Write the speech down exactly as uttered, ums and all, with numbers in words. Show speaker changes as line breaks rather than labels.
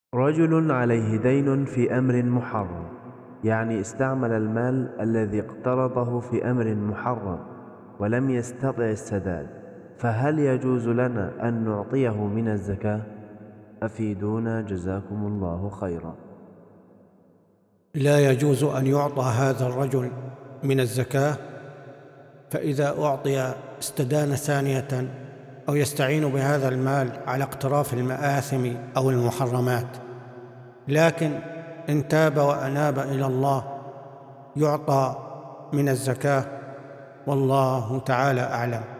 رجل عليه دين في أمر محرم، يعني استعمل المال الذي اقترضه في أمر محرم ولم يستطع السداد، فهل يجوز لنا أن نعطيه من الزكاة؟ أفيدونا جزاكم الله خيرا.
لا يجوز أن يعطى هذا الرجل من الزكاة، فإذا أعطي استدان ثانية أو يستعين بهذا المال على اقتراف المآثم أو المحرمات. لكن إن تاب وأناب إلى الله يعطى من الزكاة، والله تعالى أعلم.